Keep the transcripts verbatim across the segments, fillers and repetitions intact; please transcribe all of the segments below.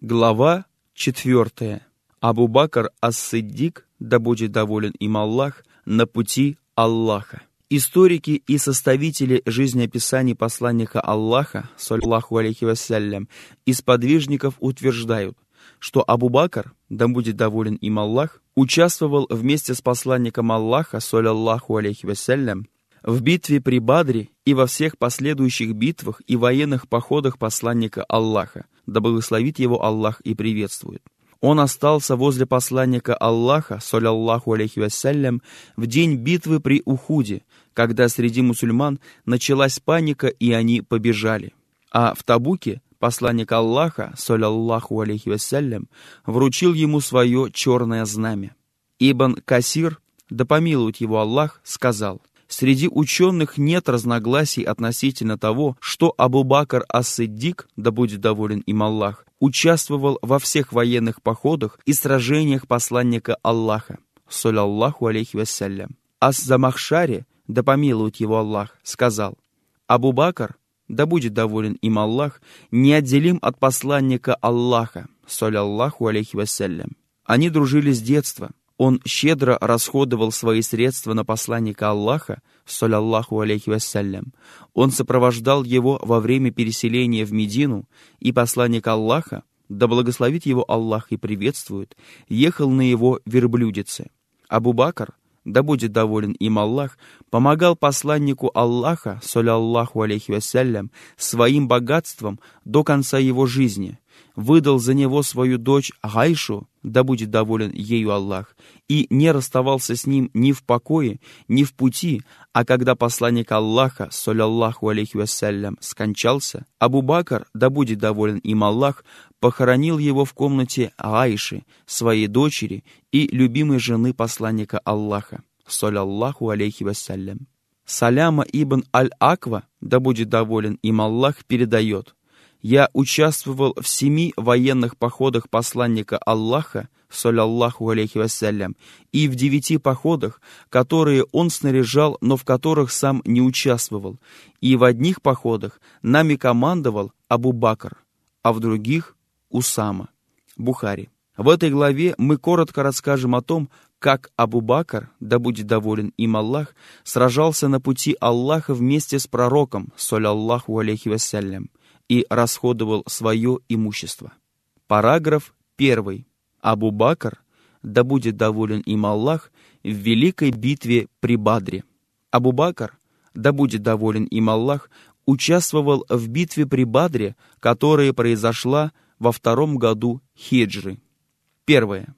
Глава четвертая. Абу-Бакр ас-Сиддик, да будет доволен им Аллах, на пути Аллаха. Историки и составители жизнеописаний посланника Аллаха, саллаллаху алейхи вассалям, и сподвижников утверждают, что Абу-Бакр, да будет доволен им Аллах, участвовал вместе с посланником Аллаха, саллаллаху алейхи вассалям, в битве при Бадре и во всех последующих битвах и военных походах посланника Аллаха, да благословит его Аллах и приветствует. Он остался возле посланника Аллаха, саллаллаху алейхи вассалям, в день битвы при Ухуде, когда среди мусульман началась паника и они побежали. А в Табуке посланник Аллаха, саллаллаху алейхи вассалям, вручил ему свое черное знамя. Ибн Касир, да помилует его Аллах, сказал: среди ученых нет разногласий относительно того, что Абу-Бакр ас-Сиддик, да будет доволен им Аллах, участвовал во всех военных походах и сражениях посланника Аллаха, саллаллаху алейхи вассалям. Ас-Замахшари, да помилует его Аллах, сказал: Абу-Бакр, да будет доволен им Аллах, неотделим от посланника Аллаха, саллаллаху алейхи вассалям. Они дружили с детства. Он щедро расходовал свои средства на посланника Аллаха, саллаллаху алейхи вассалям. Он сопровождал его во время переселения в Медину, и посланник Аллаха, да благословит его Аллах и приветствует, ехал на его верблюдице. Абу-Бакр, да будет доволен им Аллах, помогал посланнику Аллаха, саллаллаху алейхи вассалям, своим богатством до конца его жизни, выдал за него свою дочь Гайшу, да будет доволен ею Аллах, и не расставался с ним ни в покое, ни в пути, а когда посланник Аллаха, саллаллаху алейхи вассалям, скончался, Абу-Бакр, да будет доволен им Аллах, похоронил его в комнате Гайши, своей дочери и любимой жены посланника Аллаха, саллаллаху алейхи вассалям. Саляма ибн Аль-Аква, да будет доволен им Аллах, передает: я участвовал в семи военных походах посланника Аллаха, саллаллаху алейхи вассалям, и в девяти походах, которые он снаряжал, но в которых сам не участвовал, и в одних походах нами командовал Абу-Бакр, а в других — Усама. Бухари. В этой главе мы коротко расскажем о том, как Абу-Бакр, да будет доволен им Аллах, сражался на пути Аллаха вместе с пророком, саллаллаху алейхи вассалям, и расходовал свое имущество. Параграф первый. Абу-Бакр, да будет доволен им Аллах, в великой битве при Бадре. Абу-Бакр, да будет доволен им Аллах, участвовал в битве при Бадре, которая произошла во втором году хиджры. Первое.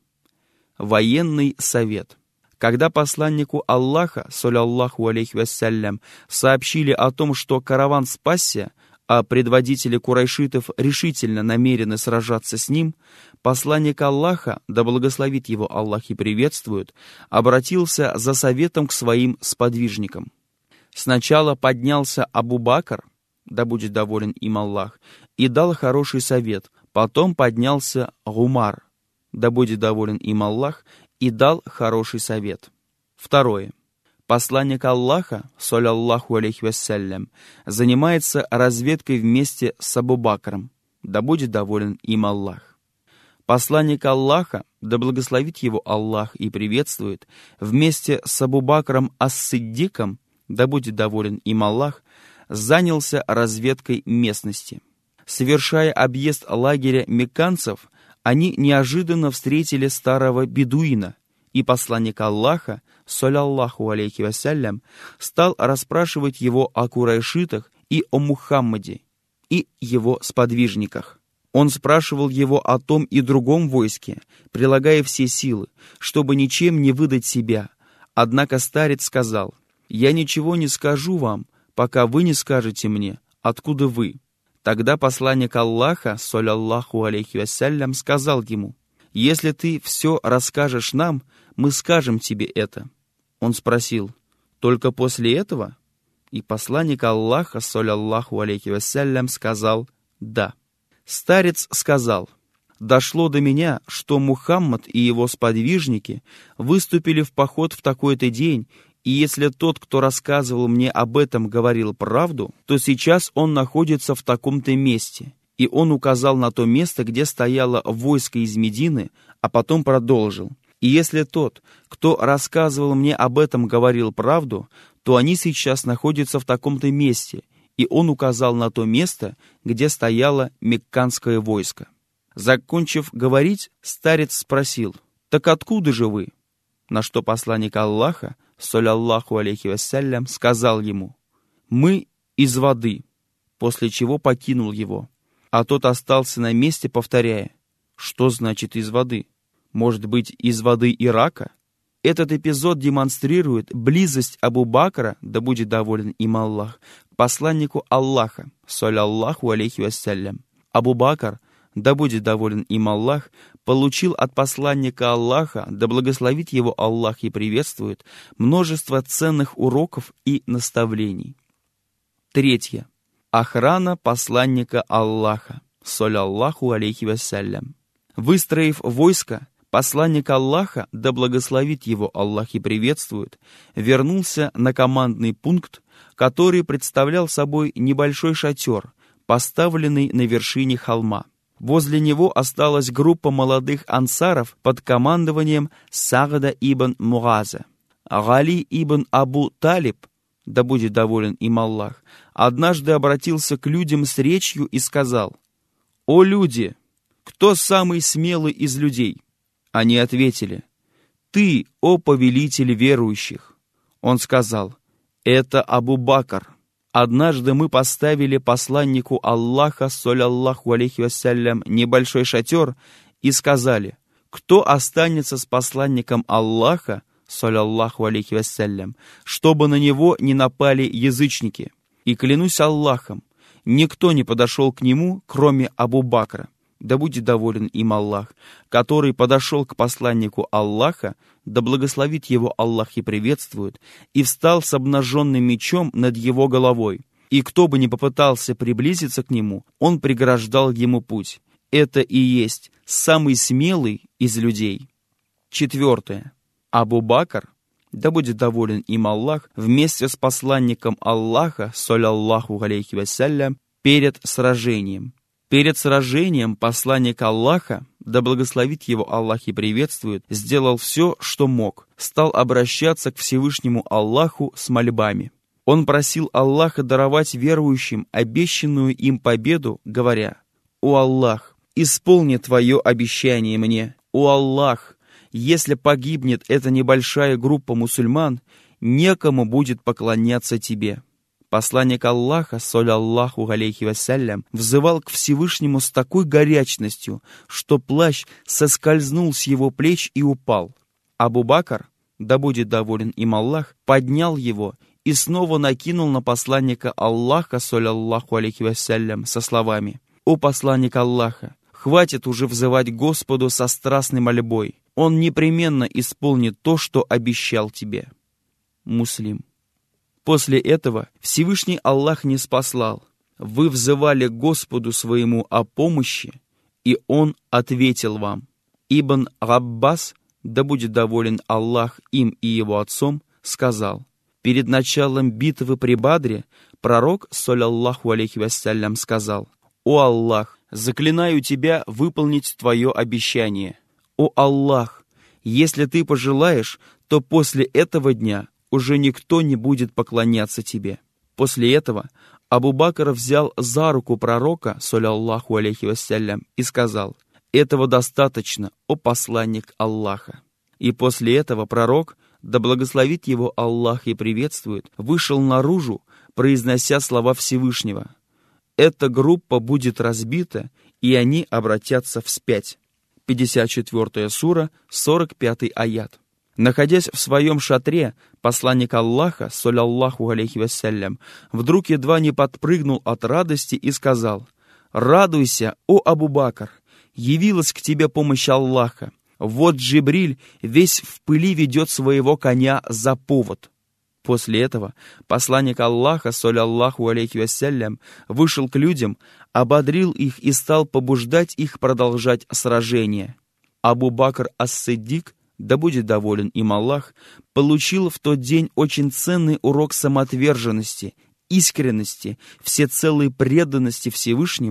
Военный совет. Когда посланнику Аллаха, саллаллаху алейхи вассалям, сообщили о том, что караван спасся, а предводители курайшитов решительно намерены сражаться с ним, посланник Аллаха, да благословит его Аллах и приветствует, обратился за советом к своим сподвижникам. Сначала поднялся Абу-Бакр, да будет доволен им Аллах, и дал хороший совет. Потом поднялся Гумар, да будет доволен им Аллах, и дал хороший совет. Второе. Посланник Аллаха, саллаллаху алейхи вассалям, занимается разведкой вместе с Абу-Бакром, да будет доволен им Аллах. Посланник Аллаха, да благословит его Аллах и приветствует, вместе с Абу-Бакром ас-Сиддиком, да будет доволен им Аллах, занялся разведкой местности. Совершая объезд лагеря мекканцев, они неожиданно встретили старого бедуина, и посланник Аллаха, саллаллаху алейхи вассалям, стал расспрашивать его о курайшитах и о Мухаммаде, и его сподвижниках. Он спрашивал его о том и другом войске, прилагая все силы, чтобы ничем не выдать себя. Однако старец сказал: «Я ничего не скажу вам, пока вы не скажете мне, откуда вы». Тогда посланник Аллаха, саллаллаху алейхи вассалям, сказал ему: «Если ты все расскажешь нам, мы скажем тебе это». Он спросил: «Только после этого?» И посланник Аллаха, саллаллаху алейхи вассалям, сказал: «Да». Старец сказал: «Дошло до меня, что Мухаммад и его сподвижники выступили в поход в такой-то день, и если тот, кто рассказывал мне об этом, говорил правду, то сейчас он находится в таком-то месте, И он указал на то место, где стояло войско из Медины, а потом продолжил: «И если тот, кто рассказывал мне об этом, говорил правду, то они сейчас находятся в таком-то месте». И он указал на то место, где стояло мекканское войско. Закончив говорить, старец спросил: «Так откуда же вы?» На что посланник Аллаха, саллаллаху алейхи вассалям, сказал ему: «Мы из воды», после чего покинул его. А тот остался на месте, повторяя: «Что значит из воды? Может быть, из воды Ирака?» Этот эпизод демонстрирует близость Абу Бакра, да будет доволен им Аллах, к посланнику Аллаха, саллаллаху алейхи вассалям. Абу Бакр, да будет доволен им Аллах, получил от посланника Аллаха, да благословит его Аллах и приветствует, множество ценных уроков и наставлений. Третье. Охрана посланника Аллаха, саллаллаху алейхи вассалям. Выстроив войско, посланник Аллаха, да благословит его Аллах и приветствует, вернулся на командный пункт, который представлял собой небольшой шатер, поставленный на вершине холма. Возле него осталась группа молодых ансаров под командованием Сагда ибн Муаза. Гали ибн Абу Талиб, да будет доволен им Аллах, однажды обратился к людям с речью и сказал: «О люди, кто самый смелый из людей?» Они ответили: «Ты, о повелитель верующих». Он сказал: «Это Абу Бакр. Однажды мы поставили посланнику Аллаха, саллаллаху алейхи вассалям, небольшой шатер и сказали: кто останется с посланником Аллаха, саллаллаху алейхи вассалям, чтобы на него не напали язычники. И клянусь Аллахом, никто не подошел к нему, кроме Абу Бакра, да будет доволен им Аллах, который подошел к посланнику Аллаха, да благословит его Аллах и приветствует, и встал с обнаженным мечом над его головой. И кто бы ни попытался приблизиться к нему, он преграждал ему путь. Это и есть самый смелый из людей». Четвертое. Абу Бакр, да будет доволен им Аллах, вместе с посланником Аллаха, саллаллаху алейхи вассалям, перед сражением. Перед сражением посланник Аллаха, да благословит его Аллах и приветствует, сделал все, что мог, стал обращаться к Всевышнему Аллаху с мольбами. Он просил Аллаха даровать верующим обещанную им победу, говоря: «О Аллах, исполни Твое обещание мне! О Аллах, если погибнет эта небольшая группа мусульман, некому будет поклоняться Тебе». Посланник Аллаха, саллаллаху алейхи вассалям, взывал к Всевышнему с такой горячностью, что плащ соскользнул с его плеч и упал. Абу Бакр, да будет доволен им Аллах, поднял его и снова накинул на посланника Аллаха, саллаллаху алейхи вассалям, со словами: «О посланник Аллаха, хватит уже взывать Господу со страстной мольбой. Он непременно исполнит то, что обещал тебе». Муслим. После этого Всевышний Аллах не спаслал. Вы взывали к Господу своему о помощи, и Он ответил вам. Ибн Аббас, да будет доволен Аллах им и его отцом, сказал: перед началом битвы при Бадре пророк, саллаллаху алейхи вассалям, сказал: «О Аллах, заклинаю тебя выполнить твое обещание. О Аллах, если ты пожелаешь, то после этого дня уже никто не будет поклоняться тебе». После этого Абу Бакр взял за руку пророка, саллаллаху алейхи вассалям, и сказал: «Этого достаточно, о посланник Аллаха». И после этого пророк, да благословит его Аллах и приветствует, вышел наружу, произнося слова Всевышнего: «Эта группа будет разбита, и они обратятся вспять». пятьдесят четвёртая сура, сорок пятый аят. Находясь в своем шатре, посланник Аллаха, саллаллаху алейхи вассалям, вдруг едва не подпрыгнул от радости и сказал: «Радуйся, о Абу Бакр! Явилась к тебе помощь Аллаха. Вот Джибриль весь в пыли ведет своего коня за повод». После этого посланник Аллаха, саллаллаху алейхи вассалям, вышел к людям, ободрил их и стал побуждать их продолжать сражение. Абу Бакр ас-Сиддик, да будет доволен им Аллах, получил в тот день очень ценный урок самоотверженности, искренности, всецелой преданности Всевышнему,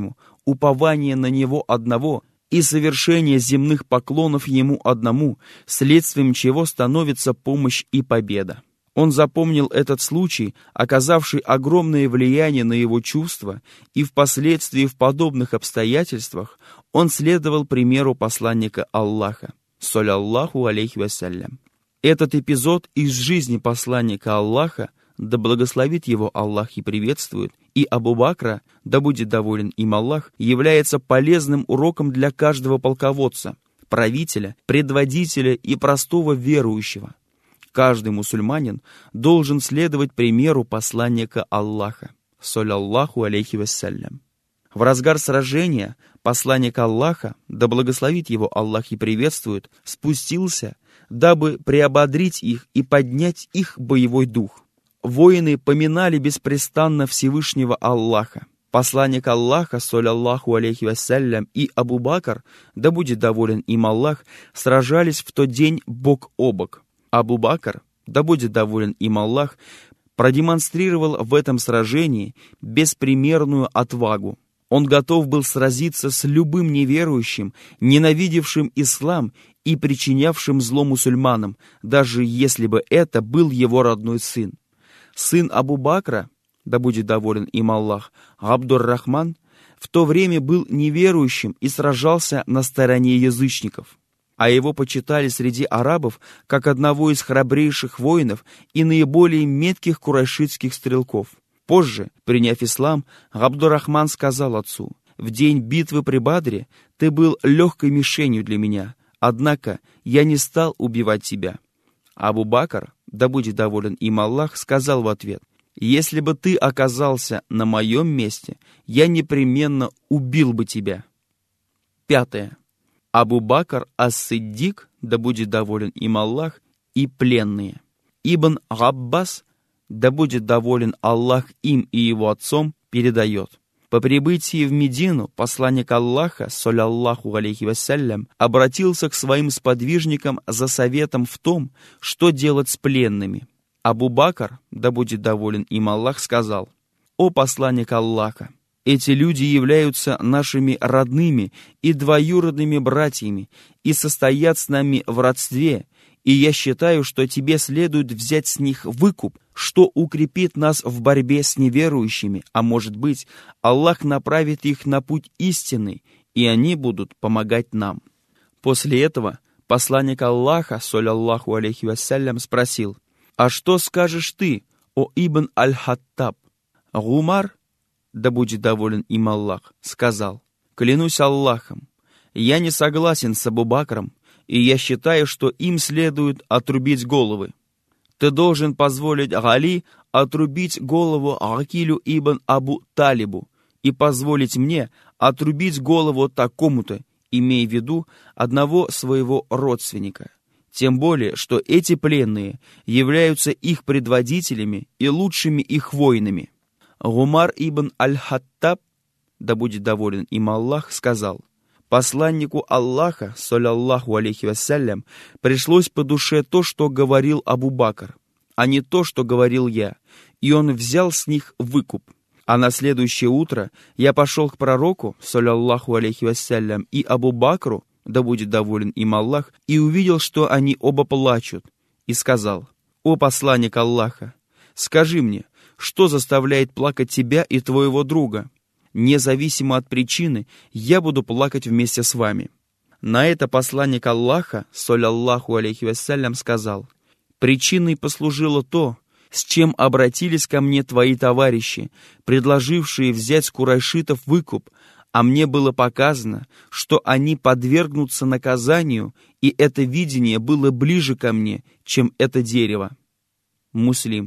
упование на Него одного и совершение земных поклонов Ему одному, следствием чего становится помощь и победа. Он запомнил этот случай, оказавший огромное влияние на его чувства, и впоследствии в подобных обстоятельствах он следовал примеру посланника Аллаха, саллаллаху алейхи вассалям. Этот эпизод из жизни посланника Аллаха, да благословит его Аллах и приветствует, и Абу Бакра, да будет доволен им Аллах, является полезным уроком для каждого полководца, правителя, предводителя и простого верующего. Каждый мусульманин должен следовать примеру посланника Аллаха, саллаллаху алейхи вассалям. В разгар сражения посланник Аллаха, да благословит его Аллах и приветствует, спустился, дабы приободрить их и поднять их боевой дух. Воины поминали беспрестанно Всевышнего Аллаха. Посланник Аллаха, саллаллаху алейхи вассалям, и Абу Бакр, да будет доволен им Аллах, сражались в тот день бок о бок. Абу Бакр, да будет доволен им Аллах, продемонстрировал в этом сражении беспримерную отвагу. Он готов был сразиться с любым неверующим, ненавидевшим ислам и причинявшим зло мусульманам, даже если бы это был его родной сын. Сын Абу Бакра, да будет доволен им Аллах, Абдур-Рахман, в то время был неверующим и сражался на стороне язычников, а его почитали среди арабов как одного из храбрейших воинов и наиболее метких курайшитских стрелков. Позже, приняв ислам, Абдур-Рахман сказал отцу: «В день битвы при Бадре ты был легкой мишенью для меня, однако я не стал убивать тебя». Абу Бакр, да будет доволен им Аллах, сказал в ответ: «Если бы ты оказался на моем месте, я непременно убил бы тебя». Пятое. Абу Бакр ас-Сиддик, да будет доволен им Аллах, и пленные. Ибн Габбас, да будет доволен Аллах им и его отцом, передает: по прибытии в Медину посланник Аллаха, саллаллаху алейхи вассалям, обратился к своим сподвижникам за советом в том, что делать с пленными. Абу Бакр, да будет доволен им Аллах, сказал: «О посланник Аллаха, эти люди являются нашими родными и двоюродными братьями и состоят с нами в родстве, и я считаю, что тебе следует взять с них выкуп, что укрепит нас в борьбе с неверующими, а может быть, Аллах направит их на путь истинный, и они будут помогать нам». После этого посланник Аллаха, саллаллаху алейхи вассалям, спросил: «А что скажешь ты, о Ибн аль-Хаттаб?» Гумар, да будет доволен им Аллах, сказал: «Клянусь Аллахом, я не согласен с Абу Бакром, и я считаю, что им следует отрубить головы. Ты должен позволить Гали отрубить голову Акилю ибн Абу Талибу и позволить мне отрубить голову такому-то, имея в виду одного своего родственника. Тем более, что эти пленные являются их предводителями и лучшими их воинами». Гумар ибн аль-Хаттаб, да будет доволен им Аллах, сказал: посланнику Аллаха, саллаллаху алейхи вассалям, пришлось по душе то, что говорил Абу Бакр, а не то, что говорил я, и он взял с них выкуп. А на следующее утро я пошел к пророку, саллаллаху алейхи вассалям, и Абу Бакру, да будет доволен им Аллах, и увидел, что они оба плачут, и сказал: «О посланник Аллаха, скажи мне, что заставляет плакать тебя и твоего друга? Независимо от причины, я буду плакать вместе с вами». На это посланник Аллаха, саллаллаху алейхи вассалям, сказал: «Причиной послужило то, с чем обратились ко мне твои товарищи, предложившие взять с курайшитов выкуп, а мне было показано, что они подвергнутся наказанию, и это видение было ближе ко мне, чем это дерево». Муслим.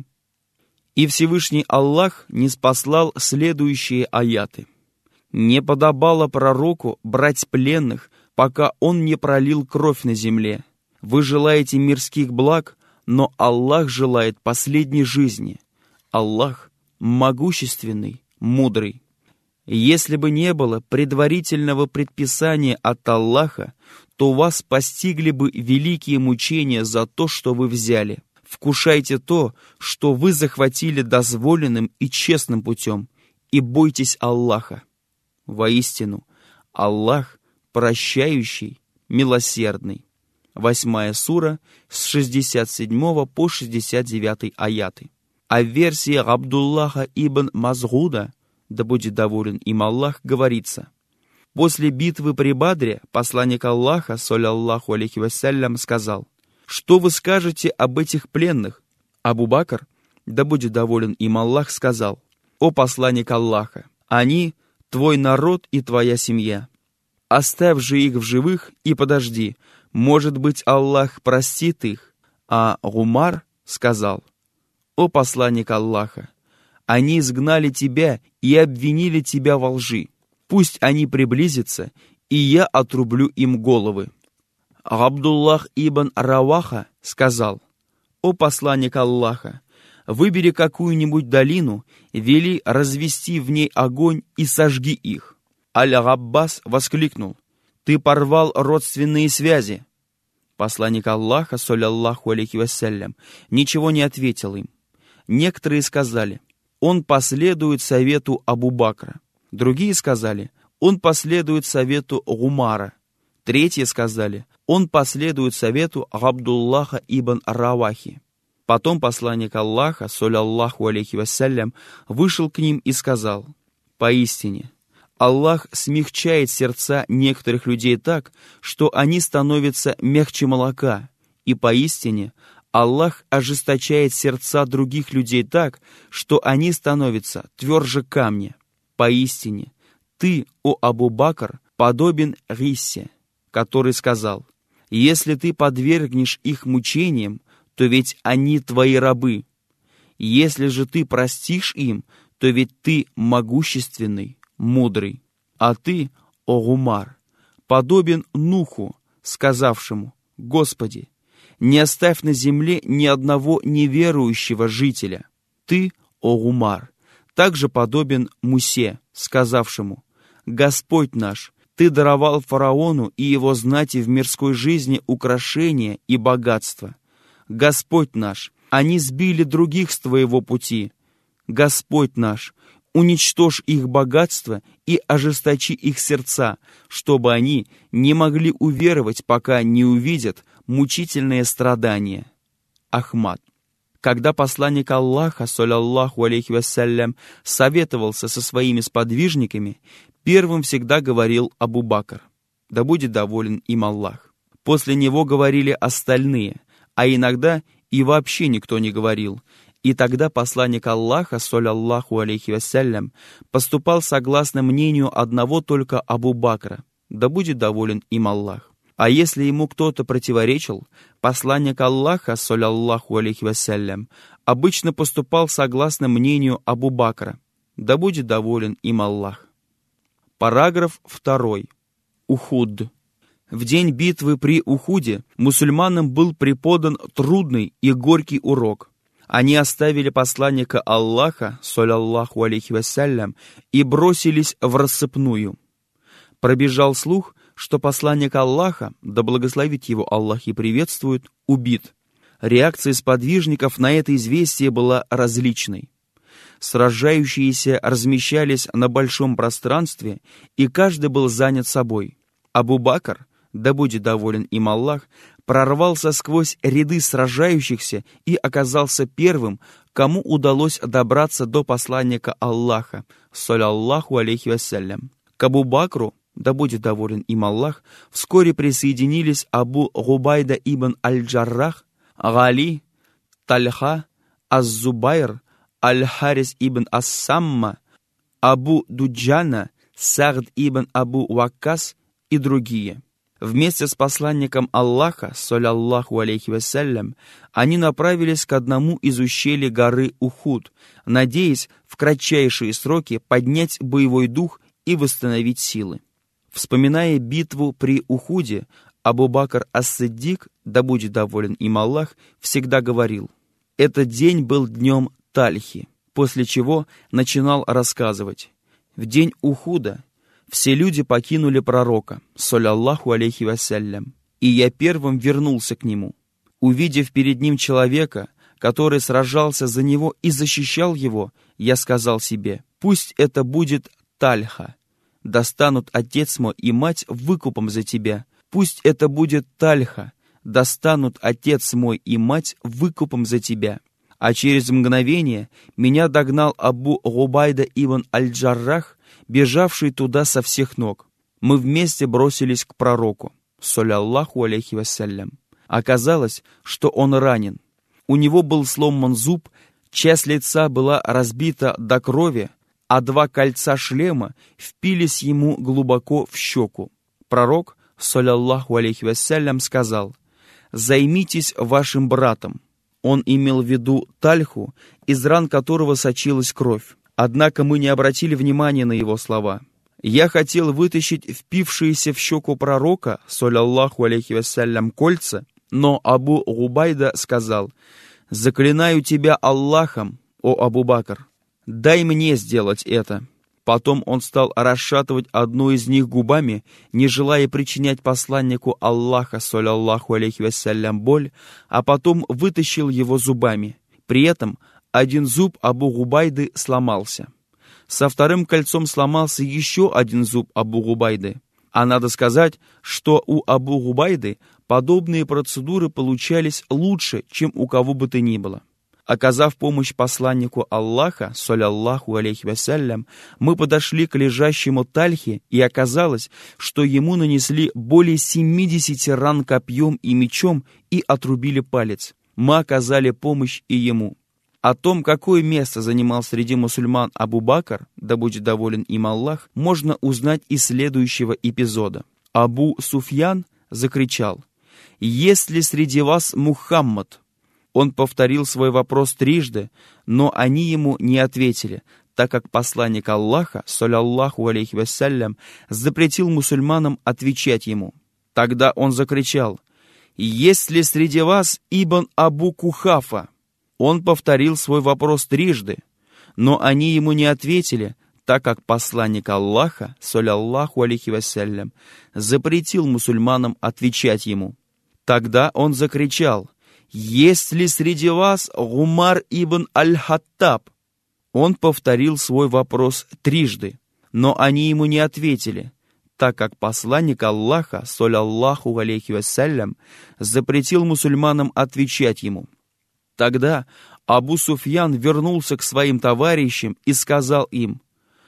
И Всевышний Аллах ниспослал следующие аяты: «Не подобало пророку брать пленных, пока он не пролил кровь на земле. Вы желаете мирских благ, но Аллах желает последней жизни. Аллах могущественный, мудрый». Если бы не было предварительного предписания от Аллаха, то вас постигли бы великие мучения за то, что вы взяли. Вкушайте то, что вы захватили дозволенным и честным путем, и бойтесь Аллаха. Воистину, Аллах прощающий, милосердный. Восьмая сура с шестьдесят седьмого по шестьдесят девятый аяты. А в версии Абдуллаха ибн Мазгуда, да будет доволен им Аллах, говорится: после битвы при Бадре посланник Аллаха, саллаллаху алейхи вассалям, сказал: «Что вы скажете об этих пленных?» Абу Бакр, да будет доволен им Аллах, сказал: «О посланник Аллаха, они твой народ и твоя семья. Оставь же их в живых и подожди, может быть, Аллах простит их». А Умар сказал: «О посланник Аллаха, они изгнали тебя и обвинили тебя во лжи. Пусть они приблизятся, и я отрублю им головы». Абдуллах ибн Раваха сказал: «О посланник Аллаха, выбери какую-нибудь долину, вели развести в ней огонь и сожги их». Аль-Габбас воскликнул: «Ты порвал родственные связи». Посланник Аллаха, саллаллаху алейхи вассалям, ничего не ответил им. Некоторые сказали: «Он последует совету Абу Бакра». Другие сказали: «Он последует совету Умара». Третьи сказали: «Он последует совету Абдуллаха ибн Равахи». Потом посланник Аллаха, саллаллаху алейхи вассалям, вышел к ним и сказал: «Поистине, Аллах смягчает сердца некоторых людей так, что они становятся мягче молока, и поистине Аллах ожесточает сердца других людей так, что они становятся тверже камня. Поистине, ты, о Абу Бакр, подобен Риссе, который сказал: если ты подвергнешь их мучениям, то ведь они твои рабы. Если же ты простишь им, то ведь ты могущественный, мудрый. А ты, о Умар, подобен Нуху, сказавшему: Господи, не оставь на земле ни одного неверующего жителя. Ты, о Умар, также подобен Мусе, сказавшему: Господь наш, Ты даровал фараону и его знати в мирской жизни украшения и богатства. Господь наш, они сбили других с Твоего пути. Господь наш, уничтожь их богатство и ожесточи их сердца, чтобы они не могли уверовать, пока не увидят мучительные страдания. Ахмад. Когда посланник Аллаха, саллаллаху алейхи вассалям, советовался со своими сподвижниками, первым всегда говорил Абу Бакр, да будет доволен им Аллах. После него говорили остальные, а иногда и вообще никто не говорил. И тогда посланник Аллаха, саллаллаху алейхи вассалям, поступал согласно мнению одного только Абу Бакра, да будет доволен им Аллах. А если ему кто-то противоречил, посланник Аллаха, саллаллаху алейхи вассалям, обычно поступал согласно мнению Абу Бакра, да будет доволен им Аллах. Параграф второй. Ухуд. В день битвы при Ухуде мусульманам был преподан трудный и горький урок. Они оставили посланника Аллаха, саллаллаху алейхи вассалям, и бросились в рассыпную. Пробежал слух, что посланник Аллаха, да благословит его Аллах и приветствует, убит. Реакция сподвижников на это известие была различной. Сражающиеся размещались на большом пространстве, и каждый был занят собой. Абу Бакр, да будет доволен им Аллах, прорвался сквозь ряды сражающихся и оказался первым, кому удалось добраться до посланника Аллаха, саллаллаху алейхи вассалям. К Абу Бакру, да будет доволен им Аллах, вскоре присоединились Абу Губайда ибн Аль-Джаррах, Гали, Тальха, Аз-Зубайр, Аль-Харис ибн Ас-Самма, Абу Дуджана, Сагд ибн Абу Ваккас и другие. Вместе с посланником Аллаха, саллаллаху алейхи вассалям, они направились к одному из ущелий горы Ухуд, надеясь в кратчайшие сроки поднять боевой дух и восстановить силы. Вспоминая битву при Ухуде, Абу Бакр ас-Сиддик, да будет доволен им Аллах, всегда говорил: «Этот день был днем Тальхи», после чего начинал рассказывать: «В день Ухуда все люди покинули пророка, саллаллаху алейхи вассалям, и я первым вернулся к нему. Увидев перед ним человека, который сражался за него и защищал его, я сказал себе: пусть это будет Тальха, да станут отец мой и мать выкупом за тебя. Пусть это будет Тальха, да станут отец мой и мать выкупом за тебя». А через мгновение меня догнал Абу Губайда ибн аль-Джаррах, бежавший туда со всех ног. Мы вместе бросились к пророку, саллаллаху алейхи вассалям. Оказалось, что он ранен. У него был сломан зуб, часть лица была разбита до крови, а два кольца шлема впились ему глубоко в щеку. Пророк, саллаллаху алейхи вассалям, сказал: «Займитесь вашим братом». Он имел в виду Тальху, из ран которого сочилась кровь. Однако мы не обратили внимания на его слова. Я хотел вытащить впившиеся в щеку пророка, саллаллаху алейхи вассалям, кольца, но Абу Губайда сказал: «Заклинаю тебя Аллахом, о Абу Бакр, дай мне сделать это». Потом он стал расшатывать одну из них губами, не желая причинять посланнику Аллаха, саллаллаху алейхи вассалям, боль, а потом вытащил его зубами. При этом один зуб Абу Губайды сломался. Со вторым кольцом сломался еще один зуб Абу Губайды. А надо сказать, что у Абу Губайды подобные процедуры получались лучше, чем у кого бы то ни было. Оказав помощь посланнику Аллаха, саллаллаху алейхи вассалям, мы подошли к лежащему Тальхе, и оказалось, что ему нанесли более семидесяти ран копьем и мечом и отрубили палец. Мы оказали помощь и ему. О том, какое место занимал среди мусульман Абу Бакр, да будет доволен им Аллах, можно узнать из следующего эпизода. Абу Суфьян закричал: «Есть ли среди вас Мухаммад?» Он повторил свой вопрос трижды, но они ему не ответили, так как посланник Аллаха, саллаллаху алейхи вассалям, запретил мусульманам отвечать ему. Тогда он закричал: «Есть ли среди вас Ибн Абу Кухафа?» Он повторил свой вопрос трижды, но они ему не ответили, так как посланник Аллаха, саллаллаху алейхи вассалям, запретил мусульманам отвечать ему. Тогда он закричал: «Есть ли среди вас Гумар ибн аль-Хаттаб?» Он повторил свой вопрос трижды, но они ему не ответили, так как посланник Аллаха, саллаллаху алейхи вассалям, запретил мусульманам отвечать ему. Тогда Абу Суфьян вернулся к своим товарищам и сказал им: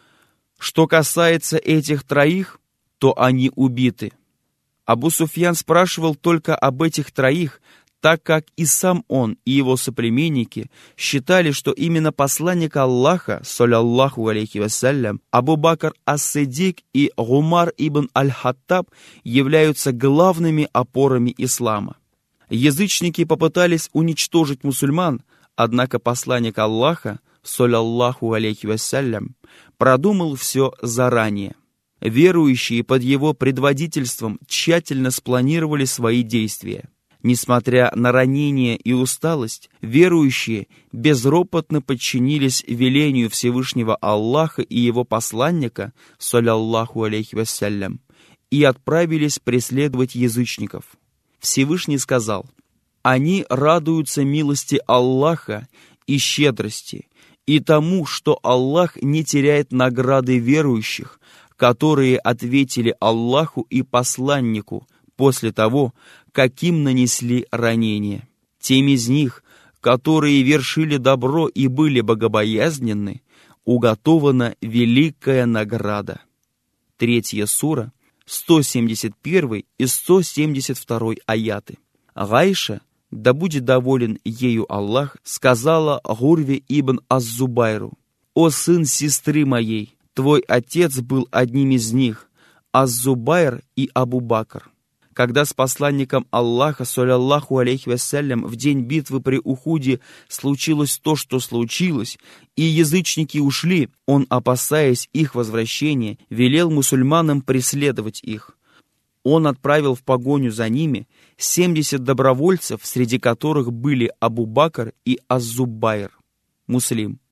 «Что касается этих троих, то они убиты». Абу Суфьян спрашивал только об этих троих, так как и сам он, и его соплеменники считали, что именно посланник Аллаха, саллаллаху алейхи вассалям, Абу Бакр ас-Сиддик и Гумар ибн аль-Хаттаб являются главными опорами ислама. Язычники попытались уничтожить мусульман, однако посланник Аллаха, саллаллаху алейхи вассалям, продумал все заранее. Верующие под его предводительством тщательно спланировали свои действия. Несмотря на ранения и усталость, верующие безропотно подчинились велению Всевышнего Аллаха и его посланника, саллаллаху алейхи вассалям, и отправились преследовать язычников. Всевышний сказал: «Они радуются милости Аллаха и щедрости, и тому, что Аллах не теряет награды верующих, которые ответили Аллаху и посланнику после того, каким нанесли ранения. Тем из них, которые вершили добро и были богобоязненны, уготована великая награда». Третья сура, сто семьдесят первый и сто семьдесят второй аяты. Гайша, да будет доволен ею Аллах, сказала Гурве ибн аз-Зубайру: «О сын сестры моей, твой отец был одним из них, аз-Зубайр и Абу Бакр». Когда с посланником Аллаха, саллаллаху алейхи вассалям, в день битвы при Ухуде случилось то, что случилось, и язычники ушли, он, опасаясь их возвращения, велел мусульманам преследовать их. Он отправил в погоню за ними семьдесят добровольцев, среди которых были Абу Бакр и аз-Зубайр. Муслим.